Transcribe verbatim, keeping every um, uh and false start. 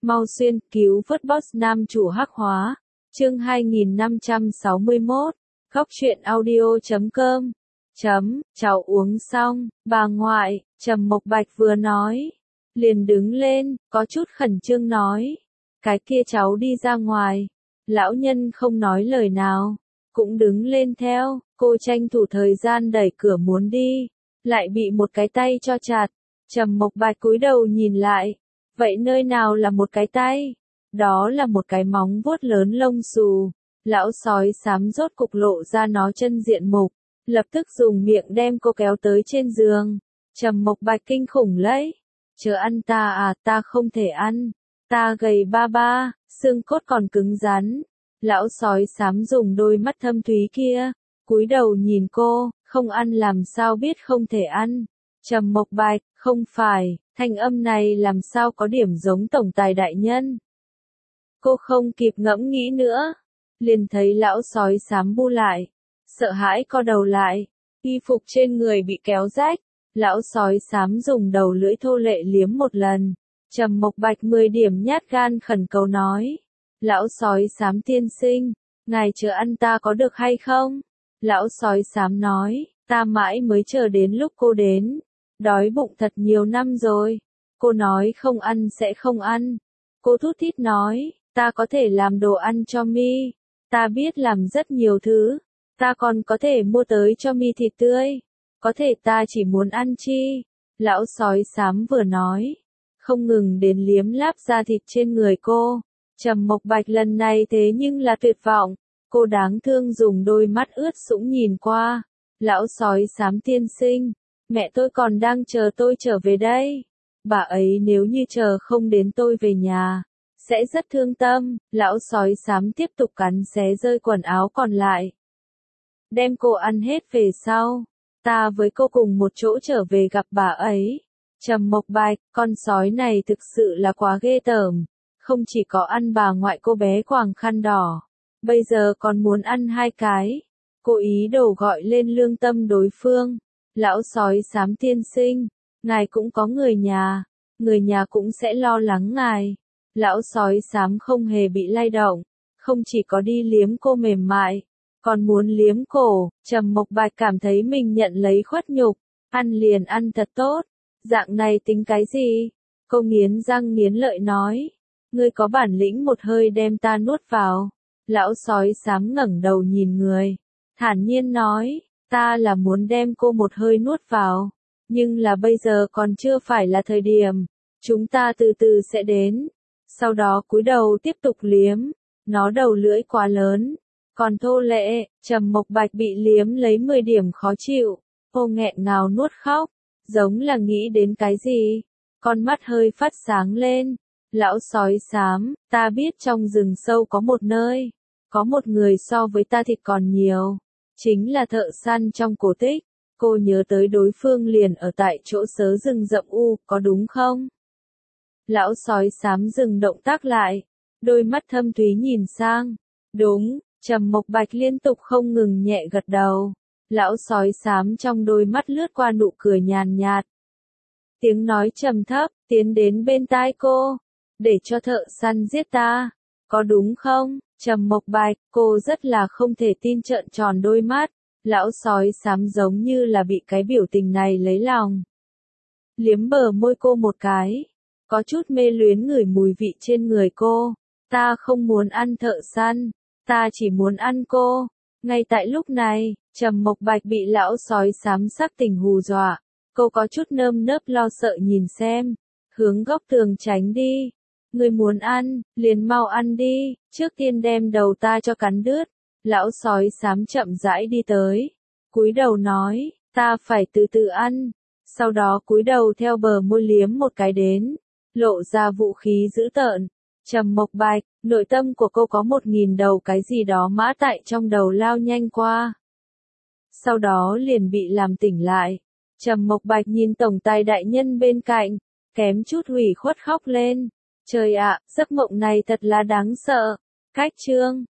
Mau xuyên, cứu vớt boss nam chủ hắc hóa. Chương hai nghìn năm trăm sáu mươi mốt. Góc truyện audio chấm com. Chấm, cháu uống xong, bà ngoại, Trầm Mộc Bạch vừa nói. Liền đứng lên, có chút khẩn trương nói. Cái kia cháu đi ra ngoài. Lão nhân không nói lời nào. Cũng đứng lên theo, cô tranh thủ thời gian đẩy cửa muốn đi. Lại bị một cái tay cho chặt. Trầm Mộc Bạch cúi đầu nhìn lại. Vậy nơi nào là một cái tay? Đó là một cái móng vuốt lớn lông xù. Lão sói xám rốt cục lộ ra nó chân diện mục. Lập tức dùng miệng đem cô kéo tới trên giường. Trầm Mộc Bạch kinh khủng lấy. Chờ ăn ta à, ta không thể ăn. Ta gầy ba ba, xương cốt còn cứng rắn. Lão sói xám dùng đôi mắt thâm thúy kia. Cúi đầu nhìn cô, không ăn làm sao biết không thể ăn. Trầm Mộc Bạch, không phải, thanh âm này làm sao có điểm giống tổng tài đại nhân. Cô không kịp ngẫm nghĩ nữa. Liền thấy lão sói xám bu lại. Sợ hãi co đầu lại. Y phục trên người bị kéo rách. Lão sói xám dùng đầu lưỡi thô lệ liếm một lần. Trầm Mộc Bạch mười điểm nhát gan khẩn cầu nói. Lão sói xám tiên sinh, ngài chờ ăn ta có được hay không? Lão sói xám nói, ta mãi mới chờ đến lúc cô đến. Đói bụng thật nhiều năm rồi. Cô nói không ăn sẽ không ăn. Cô thút thít nói, ta có thể làm đồ ăn cho mi. Ta biết làm rất nhiều thứ. Ta còn có thể mua tới cho mi thịt tươi. Có thể ta chỉ muốn ăn chi. Lão sói xám vừa nói. Không ngừng đến liếm láp da thịt trên người cô. Trầm Mộc Bạch lần này thế nhưng là tuyệt vọng. Cô đáng thương dùng đôi mắt ướt sũng nhìn qua. Lão sói xám tiên sinh. Mẹ tôi còn đang chờ tôi trở về đây. Bà ấy nếu như chờ không đến tôi về nhà. Sẽ rất thương tâm. Lão sói xám tiếp tục cắn xé rơi quần áo còn lại. Đem cô ăn hết về sau. Ta với cô cùng một chỗ trở về gặp bà ấy. Trầm Mộc Bạch, con sói này thực sự là quá ghê tởm. Không chỉ có ăn bà ngoại cô bé quàng khăn đỏ. Bây giờ còn muốn ăn hai cái. Cô ý đồ gọi lên lương tâm đối phương. Lão sói xám tiên sinh. Ngài cũng có người nhà. Người nhà cũng sẽ lo lắng ngài. Lão sói xám không hề bị lay động. Không chỉ có đi liếm cô mềm mại. Còn muốn liếm cổ. Trầm Mộc Bạch cảm thấy mình nhận lấy khuất nhục. Ăn liền ăn thật tốt. Dạng này tính cái gì? Cô nghiến răng nghiến lợi nói. Ngươi có bản lĩnh một hơi đem ta nuốt vào. Lão sói xám ngẩng đầu nhìn người. Thản nhiên nói, ta là muốn đem cô một hơi nuốt vào. Nhưng là bây giờ còn chưa phải là thời điểm. Chúng ta từ từ sẽ đến. Sau đó cúi đầu tiếp tục liếm. Nó đầu lưỡi quá lớn. Còn thô lệ, Trầm Mộc Bạch bị liếm lấy mười điểm khó chịu. Cô nghẹn ngào nuốt khóc. Giống là nghĩ đến cái gì. Con mắt hơi phát sáng lên. Lão sói xám, ta biết trong rừng sâu có một nơi. Có một người so với ta thịt còn nhiều. Chính là thợ săn trong cổ tích. Cô nhớ tới đối phương liền ở tại chỗ sớ rừng rậm u, có đúng không? Lão sói xám dừng động tác lại. Đôi mắt thâm thúy nhìn sang. Đúng, Trầm Mộc Bạch liên tục không ngừng nhẹ gật đầu. Lão sói xám trong đôi mắt lướt qua nụ cười nhàn nhạt. Tiếng nói trầm thấp, tiến đến bên tai cô. Để cho thợ săn giết ta. Có đúng không? Trầm Mộc Bạch, cô rất là không thể tin trợn tròn đôi mắt. Lão sói xám giống như là bị cái biểu tình này lấy lòng. Liếm bờ môi cô một cái. Có chút mê luyến ngửi mùi vị trên người cô. Ta không muốn ăn thợ săn. Ta chỉ muốn ăn cô. Ngay tại lúc này, Trầm Mộc Bạch bị lão sói xám sắc tình hù dọa. Cô có chút nơm nớp lo sợ nhìn xem. Hướng góc tường tránh đi. Người muốn ăn, liền mau ăn đi, trước tiên đem đầu ta cho cắn đứt. Lão sói xám chậm rãi đi tới. Cúi đầu nói, ta phải từ từ ăn. Sau đó cúi đầu theo bờ môi liếm một cái đến. Lộ ra vũ khí dữ tợn. Trầm Mộc Bạch, nội tâm của cô có một nghìn đầu cái gì đó mã tại trong đầu lao nhanh qua. Sau đó liền bị làm tỉnh lại. Trầm Mộc Bạch nhìn tổng tài đại nhân bên cạnh. Kém chút hủy khuất khóc lên. Trời ạ, giấc mộng này thật là đáng sợ. Cách chương.